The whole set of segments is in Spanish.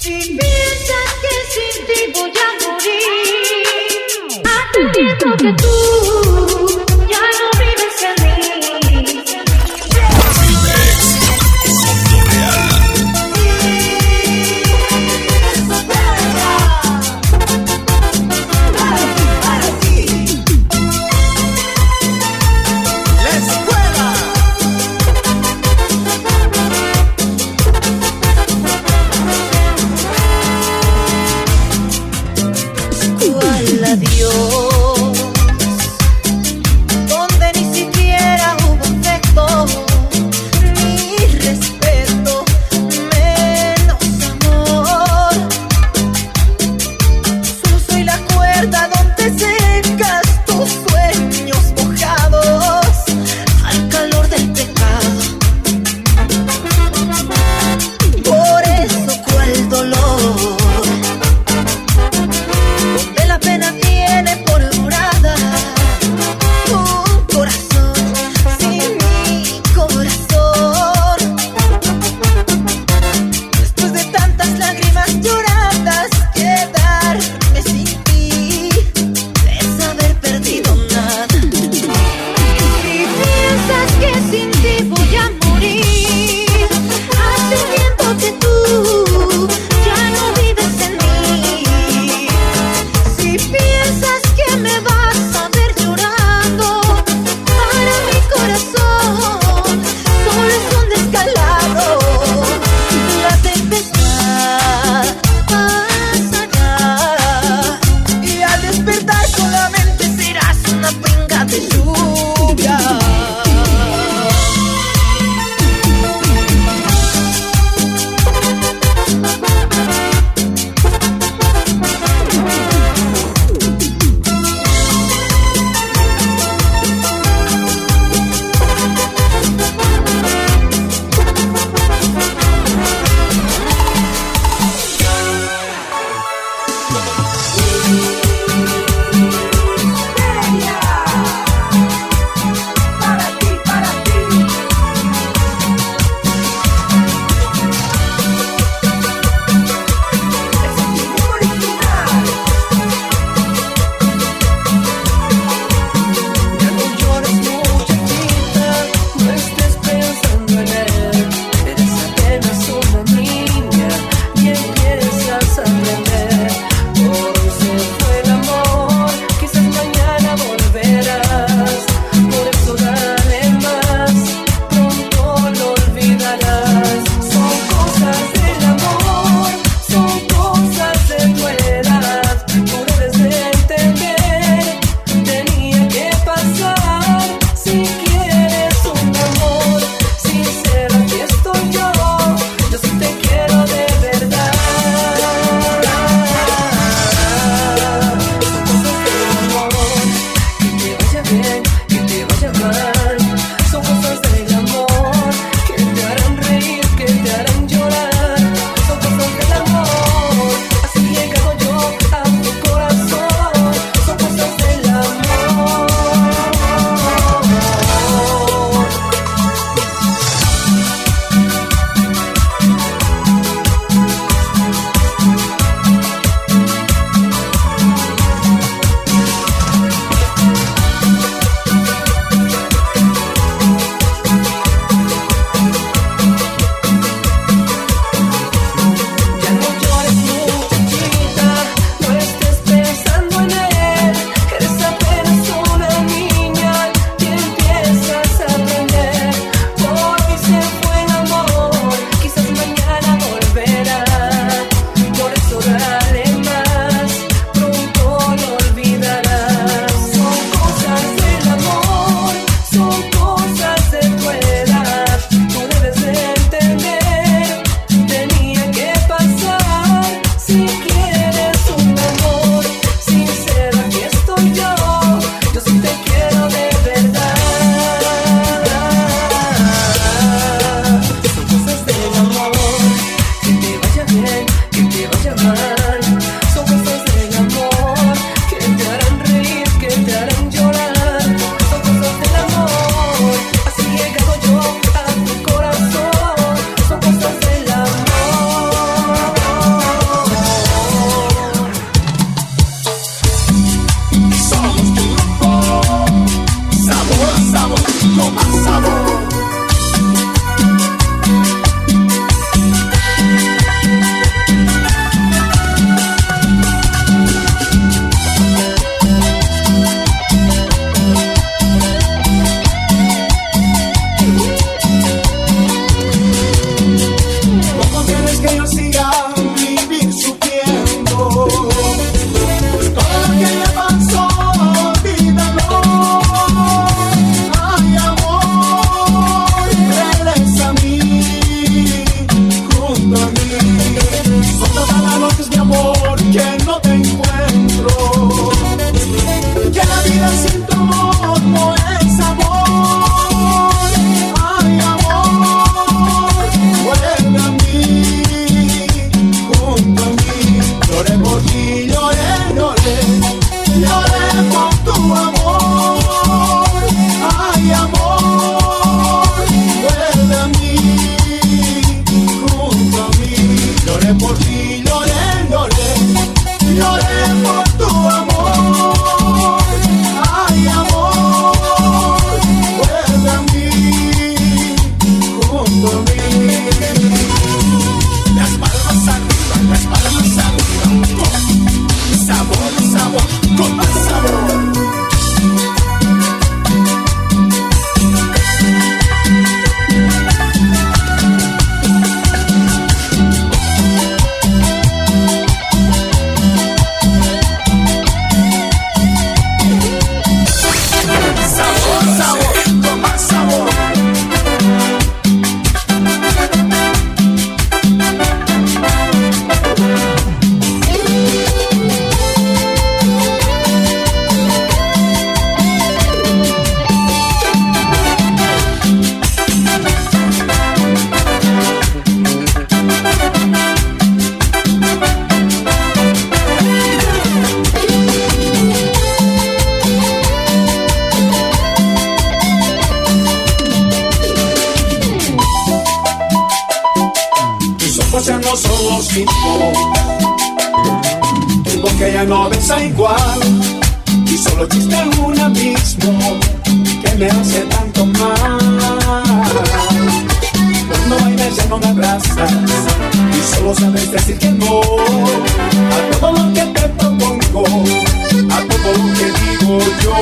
Si piensas que sin ti voy a morir, asumiendo que tú ya no vives en mí. Lloré por ti, lloré, lloré, lloré por tu amor. Ay, amor, vuelve a mí, junto a mí. Las palmas arriba, con sabor, sabor, con más sabor. Ya no son los mismos, porque ya no ves a igual, y solo existe un abismo que me hace tanto mal. Cuando bailas ya no me abrazas, y solo sabes decir que no a todo lo que te propongo, a todo lo que digo yo.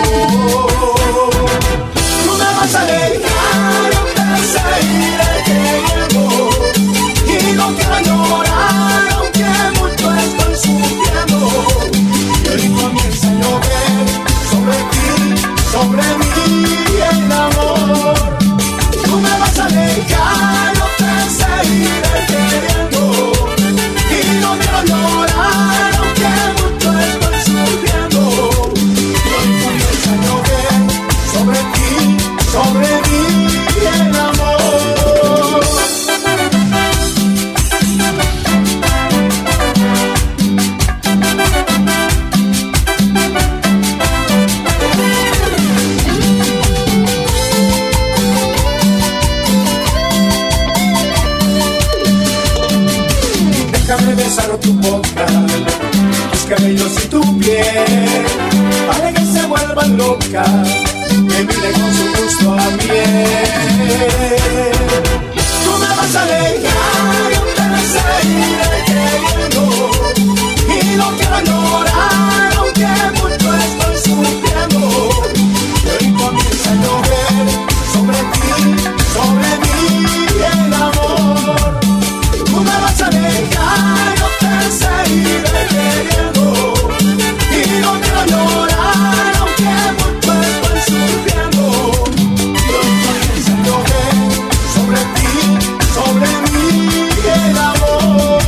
No me vas a dejar, no te seguiré queriendo. Y no quiero llorar, aunque mucho estoy sufriendo. Y hoy comienza a llover sobre ti, sobre mí el amor. Tú me vas a dejar, yo te seguiré queriendo. Y no quiero llorar, aunque mucho estoy sufriendo. Y hoy comienza a llover sobre ti, sobre mí el amor. Déjame besar tu boca, tus cabellos y tu piel, para que se vuelvan locas, me mire con su gusto a miel. Tú me vas a dejar, yo te seguiré queriendo, y no quiero llorar, aunque mucho estoy sufriendo. Y hoy comienza a llover sobre ti, sobre mí el amor. Tú me vas a dejar, yo te seguiré queriendo, y no quiero llorar, aunque mucho estoy sufriendo. Y hoy comienza a llover sobre ti, sobre mí el amor.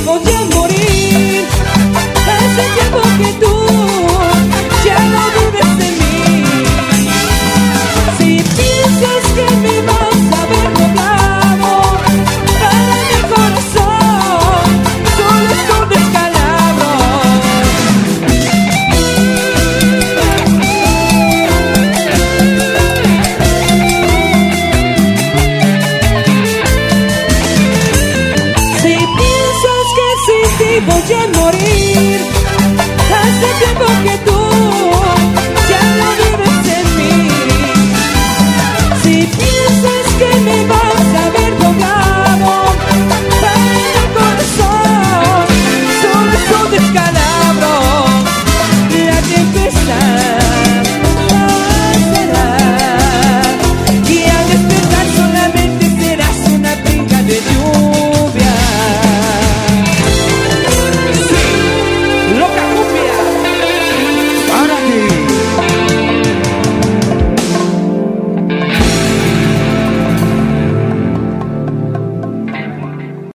voy a morir. Hace tiempo que tú ya no vives en mí. Si piensas que me vas a ver doblado, para mi corazón solo es un descalabro. Si piensas que sin ti voy a morir, hace tiempo que tú